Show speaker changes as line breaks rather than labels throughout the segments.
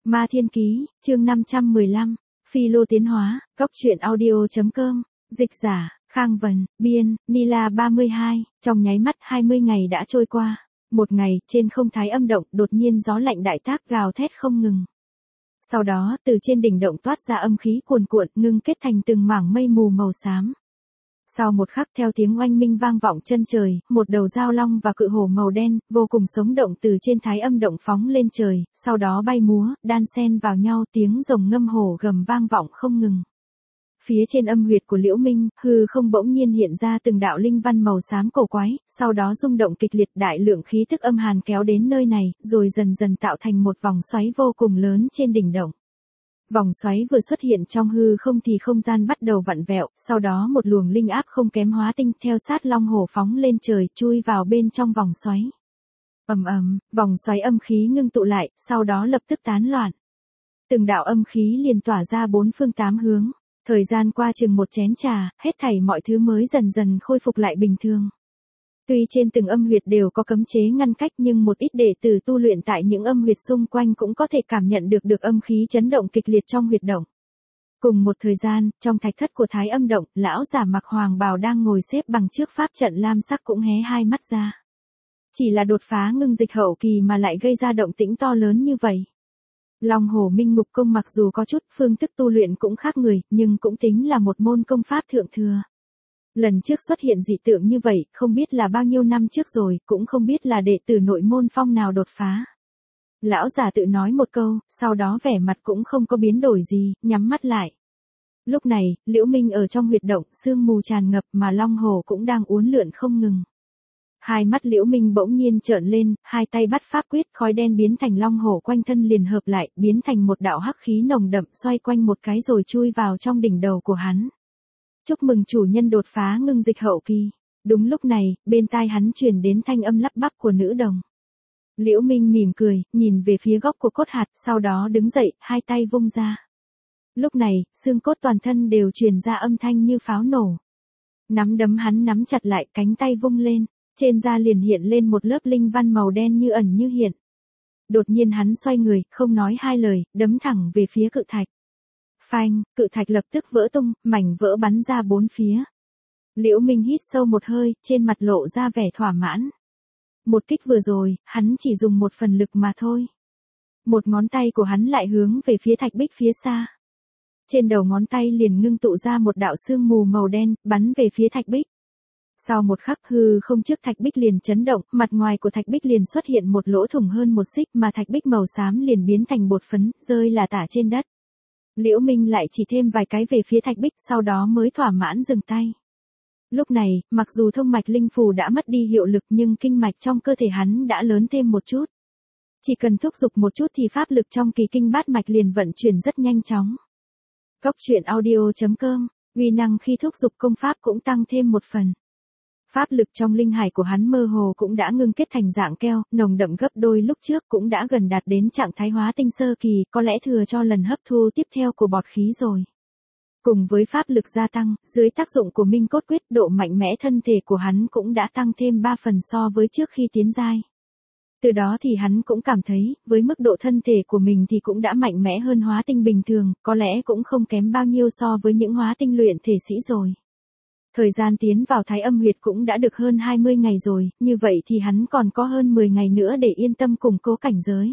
Ma Thiên Ký, chương 515, Phi Lô Tiến Hóa, Góc Truyện Audio.com, dịch giả, Khang Vân, biên, Nila 32, trong nháy mắt 20 ngày đã trôi qua. Một ngày, trên không Thái Âm động, đột nhiên gió lạnh đại tác gào thét không ngừng. Sau đó, từ trên đỉnh động toát ra âm khí cuồn cuộn, ngưng kết thành từng mảng mây mù màu xám. Sau một khắc theo tiếng oanh minh vang vọng chân trời, một đầu dao long và cự hổ màu đen, vô cùng sống động từ trên Thái Âm động phóng lên trời, sau đó bay múa, đan xen vào nhau, tiếng rồng ngâm hổ gầm vang vọng không ngừng. Phía trên âm huyệt của Liễu Minh, hư không bỗng nhiên hiện ra từng đạo linh văn màu xám cổ quái, sau đó rung động kịch liệt, đại lượng khí tức âm hàn kéo đến nơi này, rồi dần dần tạo thành một vòng xoáy vô cùng lớn trên đỉnh động. Vòng xoáy vừa xuất hiện trong hư không thì không gian bắt đầu vặn vẹo, sau đó một luồng linh áp không kém hóa tinh theo sát long hổ phóng lên trời, chui vào bên trong vòng xoáy. Ầm ầm, vòng xoáy âm khí ngưng tụ lại, sau đó lập tức tán loạn. Từng đạo âm khí liền tỏa ra bốn phương tám hướng. Thời gian qua chừng một chén trà, hết thảy mọi thứ mới dần dần khôi phục lại bình thường. Tuy trên từng âm huyệt đều có cấm chế ngăn cách nhưng một ít đệ tử tu luyện tại những âm huyệt xung quanh cũng có thể cảm nhận được âm khí chấn động kịch liệt trong huyệt động. Cùng một thời gian, trong thạch thất của Thái Âm động, lão giả mặc hoàng bào đang ngồi xếp bằng trước pháp trận lam sắc cũng hé hai mắt ra. Chỉ là đột phá ngưng dịch hậu kỳ mà lại gây ra động tĩnh to lớn như vậy. Long Hổ Minh Ngục Công mặc dù có chút phương thức tu luyện cũng khác người, nhưng cũng tính là một môn công pháp thượng thừa. Lần trước xuất hiện dị tượng như vậy, không biết là bao nhiêu năm trước rồi, cũng không biết là đệ tử nội môn phong nào đột phá. Lão giả tự nói một câu, sau đó vẻ mặt cũng không có biến đổi gì, nhắm mắt lại. Lúc này, Liễu Minh ở trong huyệt động, sương mù tràn ngập mà Long Hổ cũng đang uốn lượn không ngừng. Hai mắt Liễu Minh bỗng nhiên trợn lên, hai tay bắt pháp quyết, khói đen biến thành long hổ quanh thân liền hợp lại, biến thành một đạo hắc khí nồng đậm xoay quanh một cái rồi chui vào trong đỉnh đầu của hắn. Chúc mừng chủ nhân đột phá ngưng dịch hậu kỳ. Đúng lúc này, bên tai hắn truyền đến thanh âm lắp bắp của nữ đồng. Liễu Minh mỉm cười, nhìn về phía góc của cốt hạt, sau đó đứng dậy, hai tay vung ra. Lúc này, xương cốt toàn thân đều truyền ra âm thanh như pháo nổ. Nắm đấm hắn nắm chặt lại, cánh tay vung lên. Trên da liền hiện lên một lớp linh văn màu đen như ẩn như hiện. Đột nhiên hắn xoay người, không nói hai lời, đấm thẳng về phía cự thạch. Phanh, cự thạch lập tức vỡ tung, mảnh vỡ bắn ra bốn phía. Liễu Minh hít sâu một hơi, trên mặt lộ ra vẻ thỏa mãn. Một kích vừa rồi, hắn chỉ dùng một phần lực mà thôi. Một ngón tay của hắn lại hướng về phía thạch bích phía xa. Trên đầu ngón tay liền ngưng tụ ra một đạo sương mù màu đen, bắn về phía thạch bích. Sau một khắc hư không trước thạch bích liền chấn động, mặt ngoài của thạch bích liền xuất hiện một lỗ thủng hơn một xích mà thạch bích màu xám liền biến thành bột phấn, rơi là tả trên đất. Liễu Minh lại chỉ thêm vài cái về phía thạch bích, sau đó mới thỏa mãn dừng tay. Lúc này, mặc dù thông mạch linh phù đã mất đi hiệu lực nhưng kinh mạch trong cơ thể hắn đã lớn thêm một chút. Chỉ cần thúc giục một chút thì pháp lực trong kỳ kinh bát mạch liền vận chuyển rất nhanh chóng. Góc truyện audio.com, uy năng khi thúc giục công pháp cũng tăng thêm một phần. Pháp lực trong linh hải của hắn mơ hồ cũng đã ngưng kết thành dạng keo, nồng đậm gấp đôi lúc trước cũng đã gần đạt đến trạng thái hóa tinh sơ kỳ, có lẽ thừa cho lần hấp thu tiếp theo của bọt khí rồi. Cùng với pháp lực gia tăng, dưới tác dụng của Minh Cốt Quyết, độ mạnh mẽ thân thể của hắn cũng đã tăng thêm 3 phần so với trước khi tiến giai. Từ đó thì hắn cũng cảm thấy, với mức độ thân thể của mình thì cũng đã mạnh mẽ hơn hóa tinh bình thường, có lẽ cũng không kém bao nhiêu so với những hóa tinh luyện thể sĩ rồi. Thời gian tiến vào Thái Âm huyệt cũng đã được hơn 20 ngày rồi, như vậy thì hắn còn có hơn 10 ngày nữa để yên tâm củng cố cảnh giới.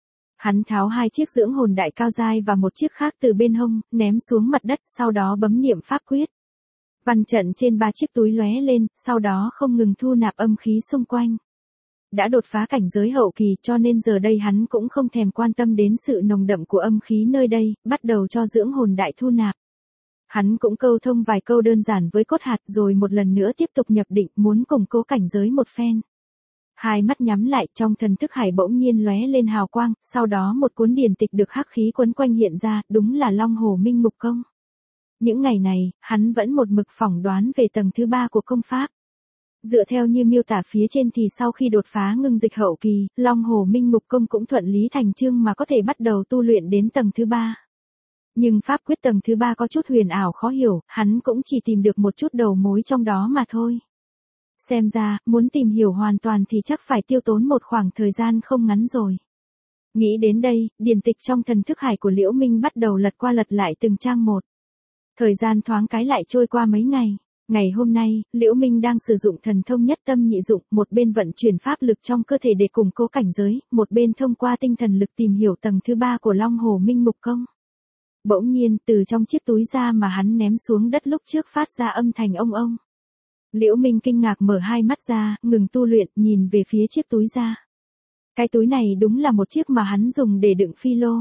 Hắn tháo hai chiếc dưỡng hồn đại cao giai và một chiếc khác từ bên hông, ném xuống mặt đất, sau đó bấm niệm pháp quyết. Văn trận trên 3 chiếc túi lóe lên, sau đó không ngừng thu nạp âm khí xung quanh. Đã đột phá cảnh giới hậu kỳ cho nên giờ đây hắn cũng không thèm quan tâm đến sự nồng đậm của âm khí nơi đây, bắt đầu cho dưỡng hồn đại thu nạp. Hắn cũng câu thông vài câu đơn giản với cốt hạt rồi một lần nữa tiếp tục nhập định muốn củng cố cảnh giới một phen. Hai mắt nhắm lại trong thần thức hải bỗng nhiên lóe lên hào quang, sau đó một cuốn điển tịch được hắc khí quấn quanh hiện ra, đúng là Long Hổ Minh Ngục Công. Những ngày này, hắn vẫn một mực phỏng đoán về tầng thứ 3 của công pháp. Dựa theo như miêu tả phía trên thì sau khi đột phá ngưng dịch hậu kỳ, Long Hổ Minh Ngục Công cũng thuận lý thành chương mà có thể bắt đầu tu luyện đến tầng thứ 3. Nhưng pháp quyết tầng thứ 3 có chút huyền ảo khó hiểu, hắn cũng chỉ tìm được một chút đầu mối trong đó mà thôi. Xem ra, muốn tìm hiểu hoàn toàn thì chắc phải tiêu tốn một khoảng thời gian không ngắn rồi. Nghĩ đến đây, điển tịch trong thần thức hải của Liễu Minh bắt đầu lật qua lật lại từng trang một. Thời gian thoáng cái lại trôi qua mấy ngày. Ngày hôm nay, Liễu Minh đang sử dụng thần thông nhất tâm nhị dụng, một bên vận chuyển pháp lực trong cơ thể để củng cố cảnh giới, một bên thông qua tinh thần lực tìm hiểu tầng thứ 3 của Long Hồ Minh Mục Công. Bỗng nhiên, từ trong chiếc túi da mà hắn ném xuống đất lúc trước phát ra âm thanh ông ông. Liễu Minh kinh ngạc mở hai mắt ra, ngừng tu luyện, nhìn về phía chiếc túi da. Cái túi này đúng là một chiếc mà hắn dùng để đựng phi lô.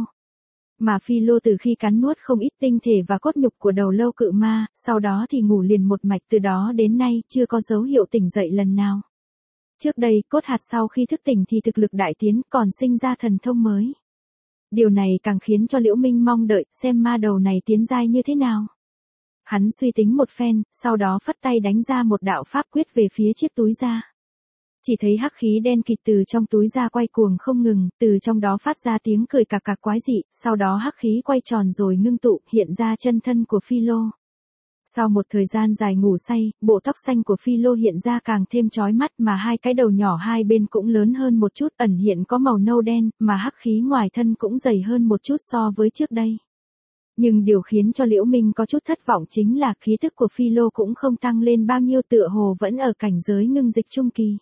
Mà phi lô từ khi cắn nuốt không ít tinh thể và cốt nhục của đầu lâu cự ma, sau đó thì ngủ liền một mạch, từ đó đến nay chưa có dấu hiệu tỉnh dậy lần nào. Trước đây, cốt hạt sau khi thức tỉnh thì thực lực đại tiến, còn sinh ra thần thông mới. Điều này càng khiến cho Liễu Minh mong đợi xem ma đầu này tiến giai như thế nào. Hắn suy tính một phen, sau đó phất tay đánh ra một đạo pháp quyết về phía chiếc túi da. Chỉ thấy hắc khí đen kịt từ trong túi da quay cuồng không ngừng, từ trong đó phát ra tiếng cười cạc cạc quái dị, sau đó hắc khí quay tròn rồi ngưng tụ, hiện ra chân thân của phi lô. Sau một thời gian dài ngủ say, bộ tóc xanh của phi lô hiện ra càng thêm chói mắt, mà hai cái đầu nhỏ hai bên cũng lớn hơn một chút, ẩn hiện có màu nâu đen, mà hắc khí ngoài thân cũng dày hơn một chút so với trước đây. Nhưng điều khiến cho Liễu Minh có chút thất vọng chính là khí tức của phi lô cũng không tăng lên bao nhiêu, tựa hồ vẫn ở cảnh giới ngưng dịch trung kỳ.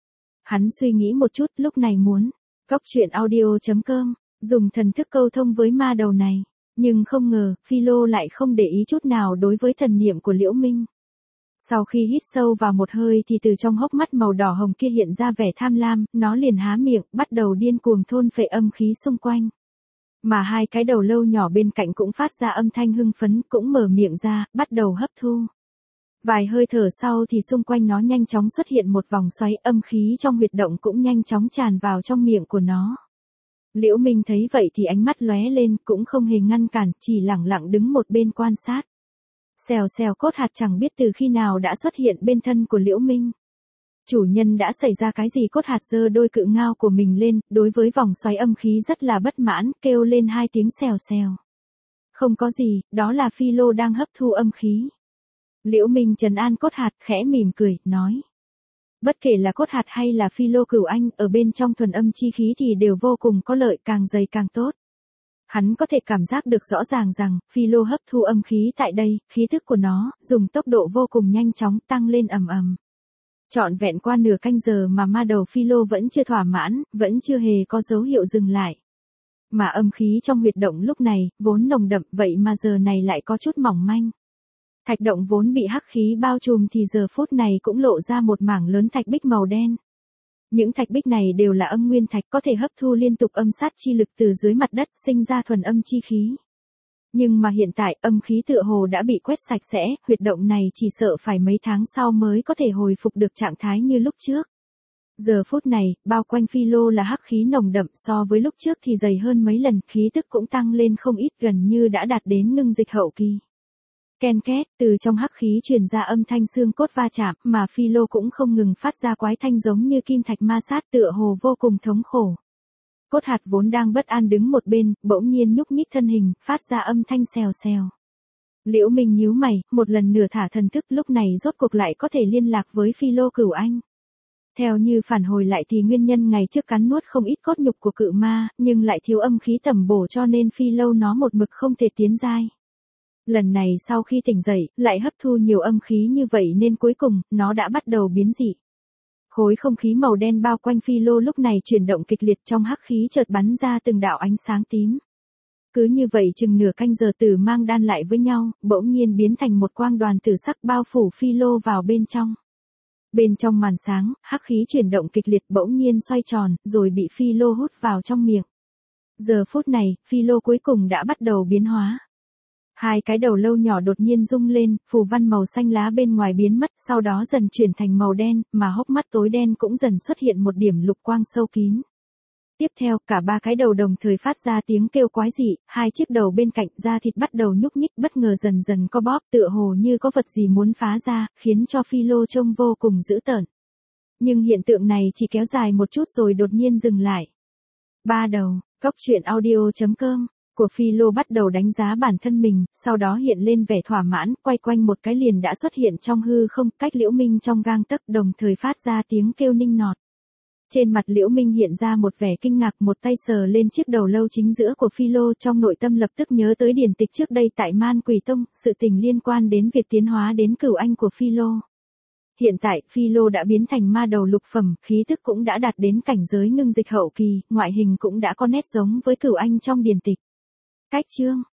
Hắn suy nghĩ một chút, lúc này muốn goctruyện.audio.com dùng thần thức câu thông với ma đầu này, nhưng không ngờ, phi lô lại không để ý chút nào đối với thần niệm của Liễu Minh. Sau khi hít sâu vào một hơi thì từ trong hốc mắt màu đỏ hồng kia hiện ra vẻ tham lam, nó liền há miệng, bắt đầu điên cuồng thôn phệ âm khí xung quanh. Mà hai cái đầu lâu nhỏ bên cạnh cũng phát ra âm thanh hưng phấn, cũng mở miệng ra, bắt đầu hấp thu. Vài hơi thở sau thì xung quanh nó nhanh chóng xuất hiện một vòng xoáy, âm khí trong huyệt động cũng nhanh chóng tràn vào trong miệng của nó. Liễu Minh thấy vậy thì ánh mắt lóe lên, cũng không hề ngăn cản, chỉ lẳng lặng đứng một bên quan sát. Xèo xèo, cốt hạt chẳng biết từ khi nào đã xuất hiện bên thân của Liễu Minh. Chủ nhân đã xảy ra cái gì? Cốt hạt giơ đôi cự ngao của mình lên, đối với vòng xoáy âm khí rất là bất mãn, kêu lên hai tiếng xèo xèo. Không có gì, đó là phi lô đang hấp thu âm khí. Liễu Minh trấn an cốt hạt, khẽ mỉm cười, nói. Bất kể là cốt hạt hay là phi lô cửu anh, ở bên trong thuần âm chi khí thì đều vô cùng có lợi, càng dày càng tốt. Hắn có thể cảm giác được rõ ràng rằng, phi lô hấp thu âm khí tại đây, khí thức của nó, dùng tốc độ vô cùng nhanh chóng tăng lên ầm ầm. Trọn vẹn qua nửa canh giờ mà ma đầu phi lô vẫn chưa thỏa mãn, vẫn chưa hề có dấu hiệu dừng lại. Mà âm khí trong huyệt động lúc này, vốn nồng đậm, vậy mà giờ này lại có chút mỏng manh. Thạch động vốn bị hắc khí bao trùm thì giờ phút này cũng lộ ra một mảng lớn thạch bích màu đen. Những thạch bích này đều là âm nguyên thạch, có thể hấp thu liên tục âm sát chi lực từ dưới mặt đất, sinh ra thuần âm chi khí. Nhưng mà hiện tại, âm khí tựa hồ đã bị quét sạch sẽ, huyệt động này chỉ sợ phải mấy tháng sau mới có thể hồi phục được trạng thái như lúc trước. Giờ phút này, bao quanh phi lô là hắc khí nồng đậm, so với lúc trước thì dày hơn mấy lần, khí tức cũng tăng lên không ít, gần như đã đạt đến ngưng dịch hậu kỳ. Ken két, từ trong hắc khí truyền ra âm thanh xương cốt va chạm, mà phi lô cũng không ngừng phát ra quái thanh giống như kim thạch ma sát, tựa hồ vô cùng thống khổ. Cốt hạt vốn đang bất an đứng một bên, bỗng nhiên nhúc nhích thân hình, phát ra âm thanh xèo xèo. Liễu Minh nhíu mày, một lần nửa thả thần thức, lúc này rốt cuộc lại có thể liên lạc với phi lô cửu anh. Theo như phản hồi lại thì nguyên nhân ngày trước cắn nuốt không ít cốt nhục của cự ma, nhưng lại thiếu âm khí tẩm bổ cho nên phi lô nó một mực không thể tiến giai. Lần này sau khi tỉnh dậy, lại hấp thu nhiều âm khí như vậy nên cuối cùng, nó đã bắt đầu biến dị. Khối không khí màu đen bao quanh phi lô lúc này chuyển động kịch liệt, trong hắc khí chợt bắn ra từng đạo ánh sáng tím. Cứ như vậy chừng nửa canh giờ tử mang đan lại với nhau, bỗng nhiên biến thành một quang đoàn tử sắc bao phủ phi lô vào bên trong. Bên trong màn sáng, hắc khí chuyển động kịch liệt bỗng nhiên xoay tròn, rồi bị phi lô hút vào trong miệng. Giờ phút này, phi lô cuối cùng đã bắt đầu biến hóa. Hai cái đầu lâu nhỏ đột nhiên rung lên, phù văn màu xanh lá bên ngoài biến mất, sau đó dần chuyển thành màu đen, mà hốc mắt tối đen cũng dần xuất hiện một điểm lục quang sâu kín. Tiếp theo, cả ba cái đầu đồng thời phát ra tiếng kêu quái dị, hai chiếc đầu bên cạnh da thịt bắt đầu nhúc nhích, bất ngờ dần dần co bóp, tựa hồ như có vật gì muốn phá ra, khiến cho phi lô trông vô cùng dữ tợn. Nhưng hiện tượng này chỉ kéo dài một chút rồi đột nhiên dừng lại. Ba đầu, goctruyện.audio.com của phi lô bắt đầu đánh giá bản thân mình, sau đó hiện lên vẻ thỏa mãn, quay quanh một cái liền đã xuất hiện trong hư không, cách Liễu Minh trong gang tấc, đồng thời phát ra tiếng kêu ninh nọt. Trên mặt Liễu Minh hiện ra một vẻ kinh ngạc, một tay sờ lên chiếc đầu lâu chính giữa của Phi Lô, trong nội tâm lập tức nhớ tới điển tịch trước đây tại Man Quỷ Tông, sự tình liên quan đến việc tiến hóa đến cửu anh của Phi Lô. Hiện tại, Phi Lô đã biến thành ma đầu lục phẩm, khí tức cũng đã đạt đến cảnh giới ngưng dịch hậu kỳ, ngoại hình cũng đã có nét giống với cửu anh trong điển tịch. Cách chương